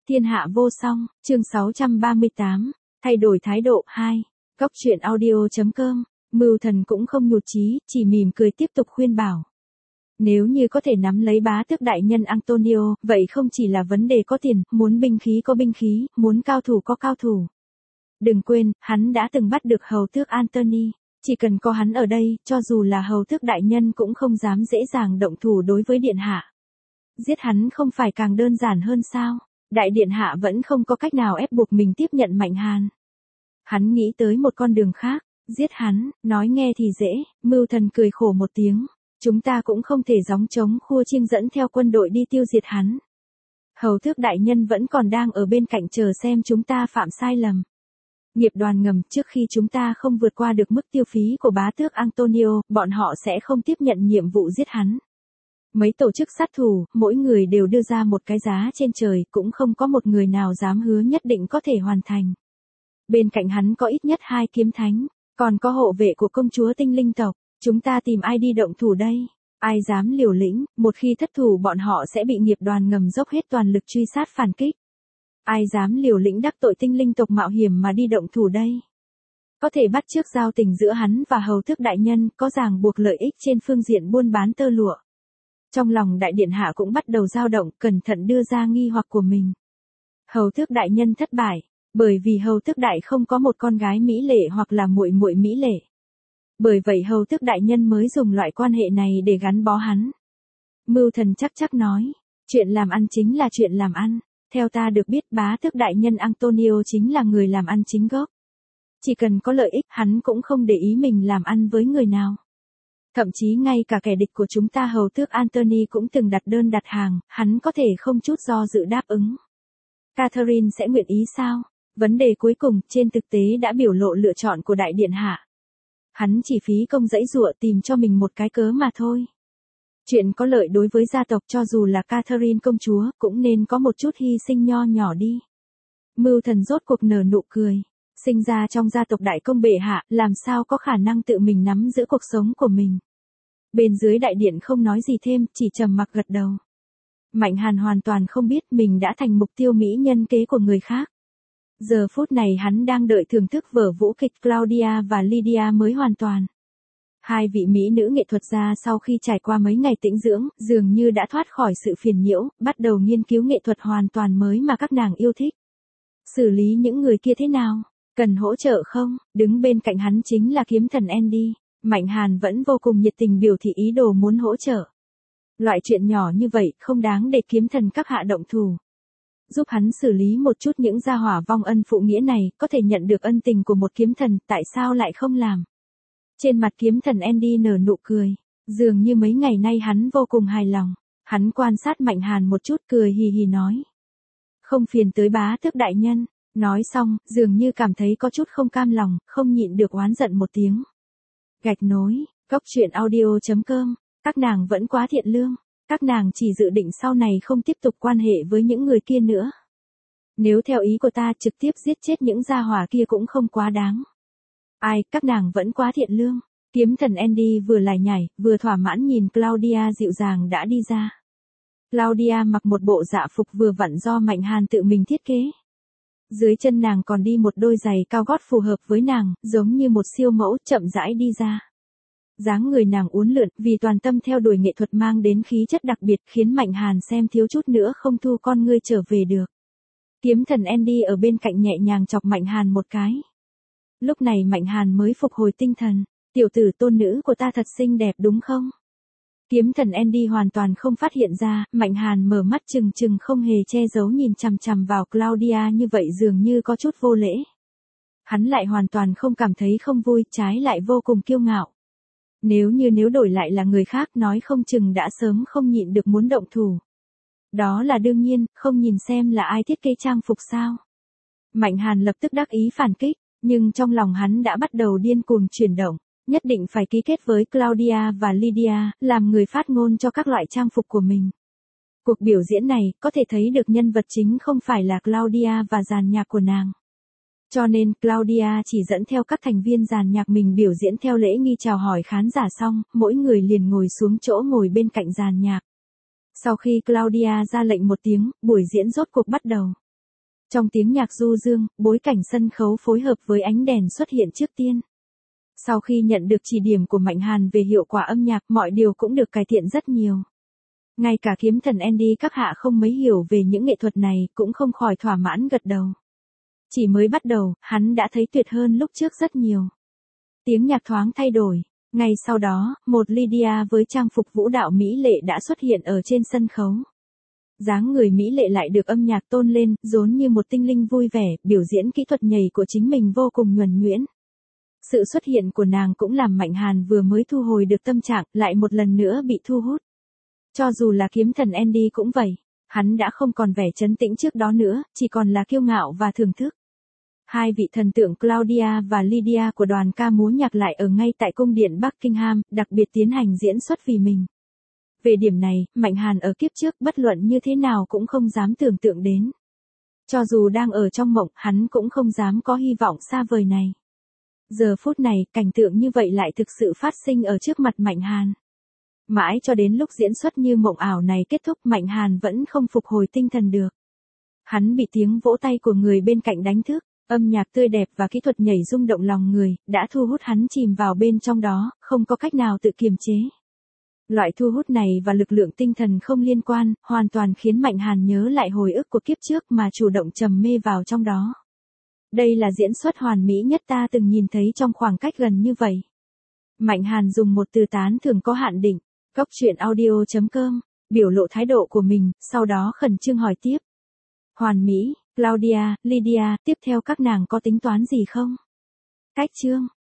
Thiên hạ vô song, chương 638, thay đổi thái độ 2. Góc truyện audio.com, Mưu Thần cũng không nhụt chí, chỉ mỉm cười tiếp tục khuyên bảo. Nếu như có thể nắm lấy bá tước đại nhân Antonio, vậy không chỉ là vấn đề có tiền, muốn binh khí có binh khí, muốn cao thủ có cao thủ. Đừng quên, hắn đã từng bắt được hầu tước Anthony, chỉ cần có hắn ở đây, cho dù là hầu tước đại nhân cũng không dám dễ dàng động thủ đối với điện hạ. Giết hắn không phải càng đơn giản hơn sao? Đại điện hạ vẫn không có cách nào ép buộc mình tiếp nhận Mạnh Hàn. Hắn nghĩ tới một con đường khác, giết hắn, nói nghe thì dễ, Mưu Thần cười khổ một tiếng. Chúng ta cũng không thể gióng trống khua chiêng dẫn theo quân đội đi tiêu diệt hắn. Hầu tước đại nhân vẫn còn đang ở bên cạnh chờ xem chúng ta phạm sai lầm. Nghiệp đoàn ngầm, trước khi chúng ta không vượt qua được mức tiêu phí của bá tước Antonio, bọn họ sẽ không tiếp nhận nhiệm vụ giết hắn. Mấy tổ chức sát thủ, mỗi người đều đưa ra một cái giá trên trời, cũng không có một người nào dám hứa nhất định có thể hoàn thành. Bên cạnh hắn có ít nhất 2 kiếm thánh, còn có hộ vệ của công chúa tinh linh tộc. Chúng ta tìm ai đi động thủ đây? Ai dám liều lĩnh, một khi thất thủ bọn họ sẽ bị nghiệp đoàn ngầm dốc hết toàn lực truy sát phản kích. Ai dám liều lĩnh đắc tội tinh linh tộc mạo hiểm mà đi động thủ đây? Có thể bắt chước giao tình giữa hắn và hầu tước đại nhân, có ràng buộc lợi ích trên phương diện buôn bán tơ lụa. Trong lòng đại điện hạ cũng bắt đầu dao động, cẩn thận đưa ra nghi hoặc của mình. Hầu tước đại nhân thất bại, bởi vì hầu tước đại không có một con gái mỹ lệ hoặc là muội muội mỹ lệ. Bởi vậy hầu tước đại nhân mới dùng loại quan hệ này để gắn bó hắn. Mưu Thần chắc nói, chuyện làm ăn chính là chuyện làm ăn. Theo ta được biết bá tước đại nhân Antonio chính là người làm ăn chính gốc. Chỉ cần có lợi ích hắn cũng không để ý mình làm ăn với người nào. Thậm chí ngay cả kẻ địch của chúng ta hầu tước Anthony cũng từng đặt đơn đặt hàng, hắn có thể không chút do dự đáp ứng. Catherine sẽ nguyện ý sao? Vấn đề cuối cùng trên thực tế đã biểu lộ lựa chọn của đại điện hạ. Hắn chỉ phí công dãy dụa tìm cho mình một cái cớ mà thôi. Chuyện có lợi đối với gia tộc cho dù là Catherine công chúa cũng nên có một chút hy sinh nho nhỏ đi. Mưu Thần rốt cuộc nở nụ cười. Sinh ra trong gia tộc đại công bệ hạ, làm sao có khả năng tự mình nắm giữ cuộc sống của mình. Bên dưới đại điện không nói gì thêm, chỉ trầm mặc gật đầu. Mạnh Hàn hoàn toàn không biết mình đã thành mục tiêu mỹ nhân kế của người khác. Giờ phút này hắn đang đợi thưởng thức vở vũ kịch Claudia và Lydia mới hoàn toàn. 2 vị mỹ nữ nghệ thuật gia sau khi trải qua mấy ngày tĩnh dưỡng, dường như đã thoát khỏi sự phiền nhiễu, bắt đầu nghiên cứu nghệ thuật hoàn toàn mới mà các nàng yêu thích. Xử lý những người kia thế nào? Cần hỗ trợ không? Đứng bên cạnh hắn chính là kiếm thần Andy. Mạnh Hàn vẫn vô cùng nhiệt tình biểu thị ý đồ muốn hỗ trợ. Loại chuyện nhỏ như vậy không đáng để kiếm thần các hạ động thủ. Giúp hắn xử lý một chút những gia hỏa vong ân phụ nghĩa này, có thể nhận được ân tình của một kiếm thần, tại sao lại không làm? Trên mặt kiếm thần Andy nở nụ cười, dường như mấy ngày nay hắn vô cùng hài lòng. Hắn quan sát Mạnh Hàn một chút cười hì hì nói. Không phiền tới bá tước đại nhân. Nói xong, dường như cảm thấy có chút không cam lòng, không nhịn được oán giận một tiếng. Gạch nối, góc truyện audio.com, các nàng vẫn quá thiện lương, các nàng chỉ dự định sau này không tiếp tục quan hệ với những người kia nữa. Nếu theo ý của ta trực tiếp giết chết những gia hỏa kia cũng không quá đáng. Ai, các nàng vẫn quá thiện lương. Kiếm thần Andy vừa lải nhải, vừa thỏa mãn nhìn Claudia dịu dàng đã đi ra. Claudia mặc một bộ dạ phục vừa vặn do Mạnh Hàn tự mình thiết kế. Dưới chân nàng còn đi một đôi giày cao gót phù hợp với nàng, giống như một siêu mẫu chậm rãi đi ra. Dáng người nàng uốn lượn, vì toàn tâm theo đuổi nghệ thuật mang đến khí chất đặc biệt khiến Mạnh Hàn xem thiếu chút nữa không thu con ngươi trở về được. Kiếm thần Andy ở bên cạnh nhẹ nhàng chọc Mạnh Hàn một cái. Lúc này Mạnh Hàn mới phục hồi tinh thần, tiểu tử tôn nữ của ta thật xinh đẹp đúng không? Kiếm thần Andy hoàn toàn không phát hiện ra, Mạnh Hàn mở mắt trừng trừng không hề che giấu nhìn chằm chằm vào Claudia như vậy dường như có chút vô lễ. Hắn lại hoàn toàn không cảm thấy không vui, trái lại vô cùng kiêu ngạo. Nếu đổi lại là người khác nói không chừng đã sớm không nhịn được muốn động thủ. Đó là đương nhiên, không nhìn xem là ai thiết kế trang phục sao. Mạnh Hàn lập tức đắc ý phản kích, nhưng trong lòng hắn đã bắt đầu điên cuồng chuyển động. Nhất định phải ký kết với Claudia và Lydia, làm người phát ngôn cho các loại trang phục của mình. Cuộc biểu diễn này, có thể thấy được nhân vật chính không phải là Claudia và dàn nhạc của nàng. Cho nên, Claudia chỉ dẫn theo các thành viên dàn nhạc mình biểu diễn theo lễ nghi chào hỏi khán giả xong, mỗi người liền ngồi xuống chỗ ngồi bên cạnh dàn nhạc. Sau khi Claudia ra lệnh một tiếng, buổi diễn rốt cuộc bắt đầu. Trong tiếng nhạc du dương, bối cảnh sân khấu phối hợp với ánh đèn xuất hiện trước tiên. Sau khi nhận được chỉ điểm của Mạnh Hàn về hiệu quả âm nhạc, mọi điều cũng được cải thiện rất nhiều. Ngay cả kiếm thần Andy các hạ không mấy hiểu về những nghệ thuật này cũng không khỏi thỏa mãn gật đầu. Chỉ mới bắt đầu, hắn đã thấy tuyệt hơn lúc trước rất nhiều. Tiếng nhạc thoáng thay đổi. Ngay sau đó, một Lydia với trang phục vũ đạo mỹ lệ đã xuất hiện ở trên sân khấu. Dáng người mỹ lệ lại được âm nhạc tôn lên, giống như một tinh linh vui vẻ, biểu diễn kỹ thuật nhảy của chính mình vô cùng nhuần nhuyễn. Sự xuất hiện của nàng cũng làm Mạnh Hàn vừa mới thu hồi được tâm trạng, lại một lần nữa bị thu hút. Cho dù là kiếm thần Andy cũng vậy, hắn đã không còn vẻ trấn tĩnh trước đó nữa, chỉ còn là kiêu ngạo và thưởng thức. Hai vị thần tượng Claudia và Lydia của đoàn ca múa nhạc lại ở ngay tại cung điện Buckingham, đặc biệt tiến hành diễn xuất vì mình. Về điểm này, Mạnh Hàn ở kiếp trước bất luận như thế nào cũng không dám tưởng tượng đến. Cho dù đang ở trong mộng, hắn cũng không dám có hy vọng xa vời này. Giờ phút này, cảnh tượng như vậy lại thực sự phát sinh ở trước mặt Mạnh Hàn. Mãi cho đến lúc diễn xuất như mộng ảo này kết thúc, Mạnh Hàn vẫn không phục hồi tinh thần được. Hắn bị tiếng vỗ tay của người bên cạnh đánh thức, âm nhạc tươi đẹp và kỹ thuật nhảy rung động lòng người, đã thu hút hắn chìm vào bên trong đó, không có cách nào tự kiềm chế. Loại thu hút này và lực lượng tinh thần không liên quan, hoàn toàn khiến Mạnh Hàn nhớ lại hồi ức của kiếp trước mà chủ động trầm mê vào trong đó. Đây là diễn xuất hoàn mỹ nhất ta từng nhìn thấy trong khoảng cách gần như vậy. Mạnh Hàn dùng một từ tán thưởng có hạn định. Góc truyện audio.com, biểu lộ thái độ của mình, sau đó khẩn trương hỏi tiếp. Hoàn mỹ, Claudia, Lydia, tiếp theo các nàng có tính toán gì không? Cách chương